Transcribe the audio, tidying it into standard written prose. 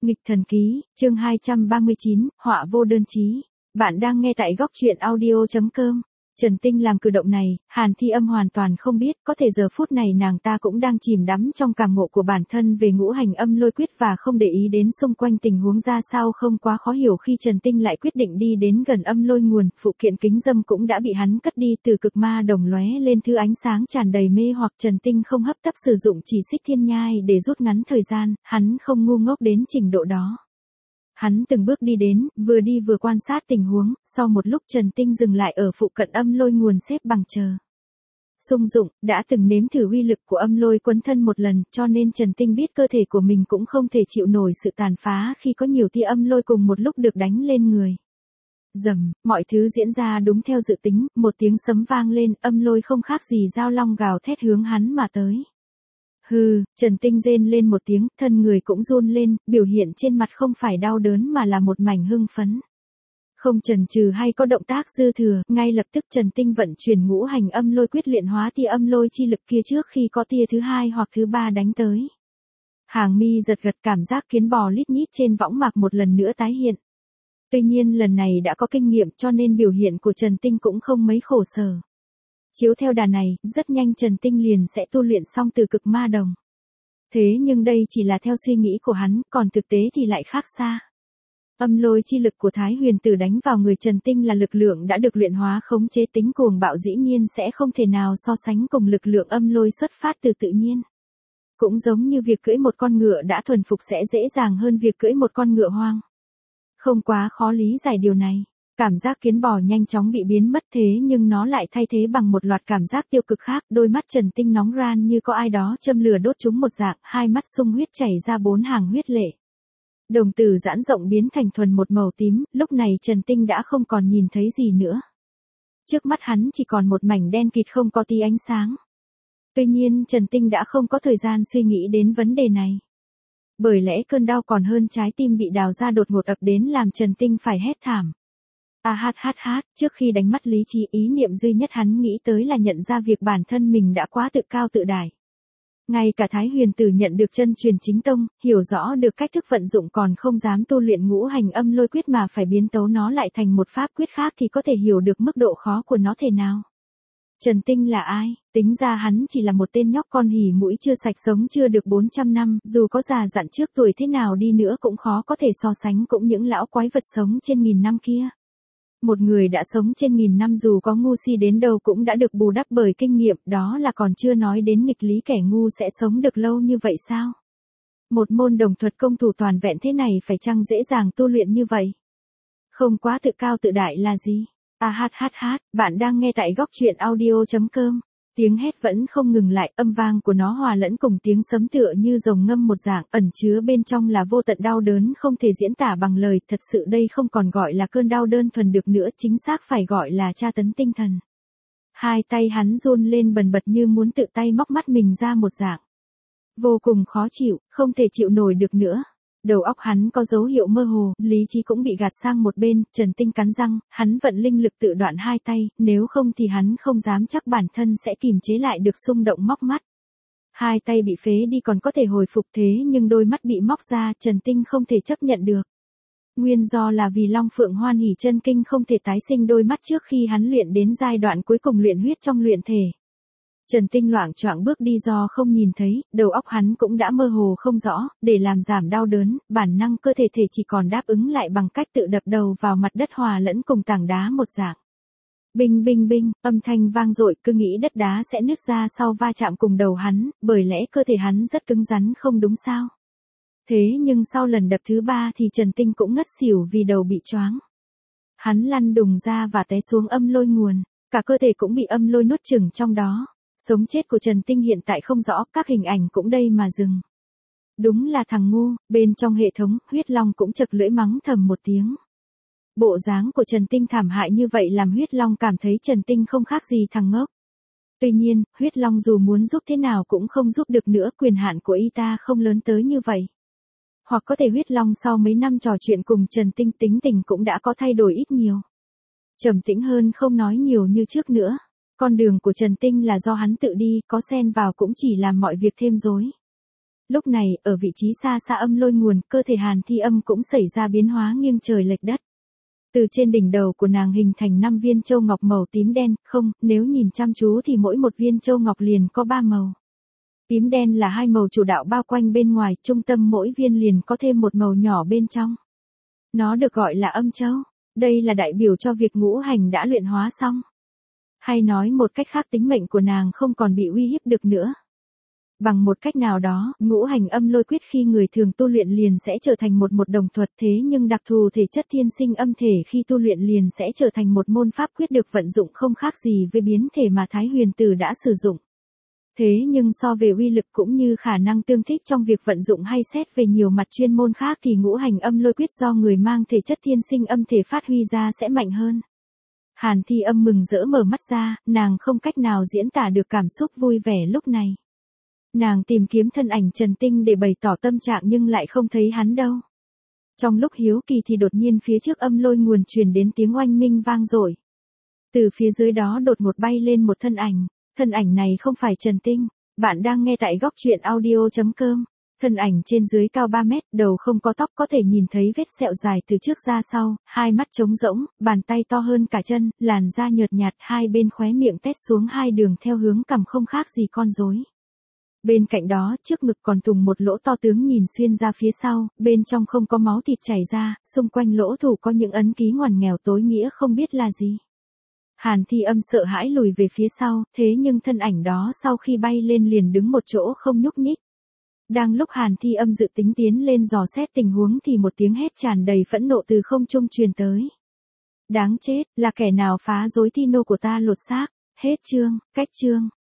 Nghịch thần ký, chương 239, họa vô đơn chí. Bạn đang nghe tại góc truyện audio.com. Trần Tinh làm cử động này, Hàn Thi Âm hoàn toàn không biết, có thể giờ phút này nàng ta cũng đang chìm đắm trong cảm ngộ của bản thân về ngũ hành âm lôi quyết và không để ý đến xung quanh tình huống ra sao. Không quá khó hiểu khi Trần Tinh lại quyết định đi đến gần âm lôi nguồn, phụ kiện kính dâm cũng đã bị hắn cất đi, từ cực ma đồng lóe lên thứ ánh sáng tràn đầy mê hoặc. Trần Tinh không hấp tấp sử dụng chỉ xích thiên nhai để rút ngắn thời gian, hắn không ngu ngốc đến trình độ đó. Hắn từng bước đi đến, vừa đi vừa quan sát tình huống, sau một lúc Trần Tinh dừng lại ở phụ cận âm lôi nguồn xếp bằng chờ. Sung dụng, đã từng nếm thử uy lực của âm lôi quấn thân một lần, cho nên Trần Tinh biết cơ thể của mình cũng không thể chịu nổi sự tàn phá khi có nhiều tia âm lôi cùng một lúc được đánh lên người. Rầm, mọi thứ diễn ra đúng theo dự tính, một tiếng sấm vang lên, âm lôi không khác gì dao long gào thét hướng hắn mà tới. Hừ, Trần Tinh rên lên một tiếng, thân người cũng run lên, biểu hiện trên mặt không phải đau đớn mà là một mảnh hưng phấn. Không chần chừ hay có động tác dư thừa, ngay lập tức Trần Tinh vận chuyển ngũ hành âm lôi quyết luyện hóa tia âm lôi chi lực kia trước khi có tia thứ hai hoặc thứ ba đánh tới. Hàng mi giật gật, cảm giác kiến bò lít nhít trên võng mạc một lần nữa tái hiện. Tuy nhiên lần này đã có kinh nghiệm cho nên biểu hiện của Trần Tinh cũng không mấy khổ sở. Chiếu theo đà này, rất nhanh Trần Tinh liền sẽ tu luyện xong từ cực ma đồng. Thế nhưng đây chỉ là theo suy nghĩ của hắn, còn thực tế thì lại khác xa. Âm lôi chi lực của Thái Huyền Tử đánh vào người Trần Tinh là lực lượng đã được luyện hóa, khống chế tính cuồng bạo dĩ nhiên sẽ không thể nào so sánh cùng lực lượng âm lôi xuất phát từ tự nhiên. Cũng giống như việc cưỡi một con ngựa đã thuần phục sẽ dễ dàng hơn việc cưỡi một con ngựa hoang. Không quá khó lý giải điều này. Cảm giác kiến bò nhanh chóng bị biến mất, thế nhưng nó lại thay thế bằng một loạt cảm giác tiêu cực khác. Đôi mắt Trần Tinh nóng ran như có ai đó châm lửa đốt chúng một dạng, hai mắt sung huyết chảy ra 4 hàng huyết lệ. Đồng tử giãn rộng biến thành thuần một màu tím, lúc này Trần Tinh đã không còn nhìn thấy gì nữa. Trước mắt hắn chỉ còn một mảnh đen kịt không có tí ánh sáng. Tuy nhiên Trần Tinh đã không có thời gian suy nghĩ đến vấn đề này. Bởi lẽ cơn đau còn hơn trái tim bị đào ra đột ngột ập đến làm Trần Tinh phải hét thảm. Trước khi đánh mất lý trí, ý niệm duy nhất hắn nghĩ tới là nhận ra việc bản thân mình đã quá tự cao tự đại. Ngay cả Thái Huyền Tử nhận được chân truyền chính tông, hiểu rõ được cách thức vận dụng còn không dám tu luyện ngũ hành âm lôi quyết mà phải biến tấu nó lại thành một pháp quyết khác thì có thể hiểu được mức độ khó của nó thế nào. Trần Tinh là ai? Tính ra hắn chỉ là một tên nhóc con hỉ mũi chưa sạch, sống chưa được 400 năm, dù có già dặn trước tuổi thế nào đi nữa cũng khó có thể so sánh cũng những lão quái vật sống trên 1000 năm kia. Một người đã sống trên 1000 năm dù có ngu si đến đâu cũng đã được bù đắp bởi kinh nghiệm, đó là còn chưa nói đến nghịch lý kẻ ngu sẽ sống được lâu như vậy sao? Một môn đồng thuật công thủ toàn vẹn thế này phải chăng dễ dàng tu luyện như vậy? Không quá tự cao tự đại là gì? Bạn đang nghe tại góc truyện audio.com. Tiếng hét vẫn không ngừng lại, âm vang của nó hòa lẫn cùng tiếng sấm tựa như rồng ngâm một dạng, ẩn chứa bên trong là vô tận đau đớn không thể diễn tả bằng lời. Thật sự đây không còn gọi là cơn đau đơn thuần được nữa, chính xác phải gọi là tra tấn tinh thần. Hai tay hắn run lên bần bật như muốn tự tay móc mắt mình ra một dạng. Vô cùng khó chịu, không thể chịu nổi được nữa. Đầu óc hắn có dấu hiệu mơ hồ, lý trí cũng bị gạt sang một bên. Trần Tinh cắn răng, hắn vận linh lực tự đoạn hai tay, nếu không thì hắn không dám chắc bản thân sẽ kìm chế lại được xung động móc mắt. Hai tay bị phế đi còn có thể hồi phục, thế nhưng đôi mắt bị móc ra Trần Tinh không thể chấp nhận được. Nguyên do là vì Long Phượng Hoan Hỷ chân kinh không thể tái sinh đôi mắt trước khi hắn luyện đến giai đoạn cuối cùng luyện huyết trong luyện thể. Trần Tinh loạng choạng bước đi do không nhìn thấy, đầu óc hắn cũng đã mơ hồ không rõ, để làm giảm đau đớn, bản năng cơ thể chỉ còn đáp ứng lại bằng cách tự đập đầu vào mặt đất hòa lẫn cùng tảng đá một dạng. Binh binh binh, âm thanh vang dội, cứ nghĩ đất đá sẽ nứt ra sau va chạm cùng đầu hắn, bởi lẽ cơ thể hắn rất cứng rắn không đúng sao. Thế nhưng sau lần đập thứ ba thì Trần Tinh cũng ngất xỉu vì đầu bị choáng. Hắn lăn đùng ra và té xuống âm lôi nguồn, cả cơ thể cũng bị âm lôi nuốt chửng trong đó. Sống chết của Trần Tinh hiện tại không rõ, các hình ảnh cũng đây mà dừng. Đúng là thằng ngu, bên trong hệ thống, Huyết Long cũng chật lưỡi mắng thầm một tiếng. Bộ dáng của Trần Tinh thảm hại như vậy làm Huyết Long cảm thấy Trần Tinh không khác gì thằng ngốc. Tuy nhiên, Huyết Long dù muốn giúp thế nào cũng không giúp được nữa, quyền hạn của y ta không lớn tới như vậy. Hoặc có thể Huyết Long sau mấy năm trò chuyện cùng Trần Tinh tính tình cũng đã có thay đổi ít nhiều. Trầm tĩnh hơn, không nói nhiều như trước nữa. Con đường của Trần Tinh là do hắn tự đi, có xen vào cũng chỉ làm mọi việc thêm rối. Lúc này, ở vị trí xa xa âm lôi nguồn, cơ thể Hàn Thi Âm cũng xảy ra biến hóa nghiêng trời lệch đất. Từ trên đỉnh đầu của nàng hình thành 5 viên châu ngọc màu tím đen, không, nếu nhìn chăm chú thì mỗi một viên châu ngọc liền có 3 màu. Tím đen là hai màu chủ đạo bao quanh bên ngoài, trung tâm mỗi viên liền có thêm một màu nhỏ bên trong. Nó được gọi là âm châu. Đây là đại biểu cho việc ngũ hành đã luyện hóa xong. Hay nói một cách khác, tính mệnh của nàng không còn bị uy hiếp được nữa. Bằng một cách nào đó, ngũ hành âm lôi quyết khi người thường tu luyện liền sẽ trở thành một đồng thuật, thế nhưng đặc thù thể chất thiên sinh âm thể khi tu luyện liền sẽ trở thành một môn pháp quyết được vận dụng không khác gì với biến thể mà Thái Huyền Tử đã sử dụng. Thế nhưng so về uy lực cũng như khả năng tương thích trong việc vận dụng hay xét về nhiều mặt chuyên môn khác thì ngũ hành âm lôi quyết do người mang thể chất thiên sinh âm thể phát huy ra sẽ mạnh hơn. Hàn Thi Âm mừng rỡ mở mắt ra, nàng không cách nào diễn tả được cảm xúc vui vẻ lúc này. Nàng tìm kiếm thân ảnh Trần Tinh để bày tỏ tâm trạng nhưng lại không thấy hắn đâu. Trong lúc hiếu kỳ thì đột nhiên phía trước âm lôi nguồn truyền đến tiếng oanh minh vang dội. Từ phía dưới đó đột ngột bay lên một thân ảnh. Thân ảnh này không phải Trần Tinh. Bạn đang nghe tại góc truyện audio.com. Thân ảnh trên dưới cao 3 mét, đầu không có tóc, có thể nhìn thấy vết sẹo dài từ trước ra sau, hai mắt trống rỗng, bàn tay to hơn cả chân, làn da nhợt nhạt, hai bên khóe miệng tét xuống hai đường theo hướng cằm không khác gì con rối. Bên cạnh đó, trước ngực còn thủng một lỗ to tướng nhìn xuyên ra phía sau, bên trong không có máu thịt chảy ra, xung quanh lỗ thủ có những ấn ký ngoằn nghèo tối nghĩa không biết là gì. Hàn Thi Âm sợ hãi lùi về phía sau, thế nhưng thân ảnh đó sau khi bay lên liền đứng một chỗ không nhúc nhích. Đang lúc Hàn Thi Âm dự tính tiến lên dò xét tình huống thì một tiếng hét tràn đầy phẫn nộ từ không trung truyền tới. Đáng chết, là kẻ nào phá rối thi nô của ta lột xác, hết chương, cách chương.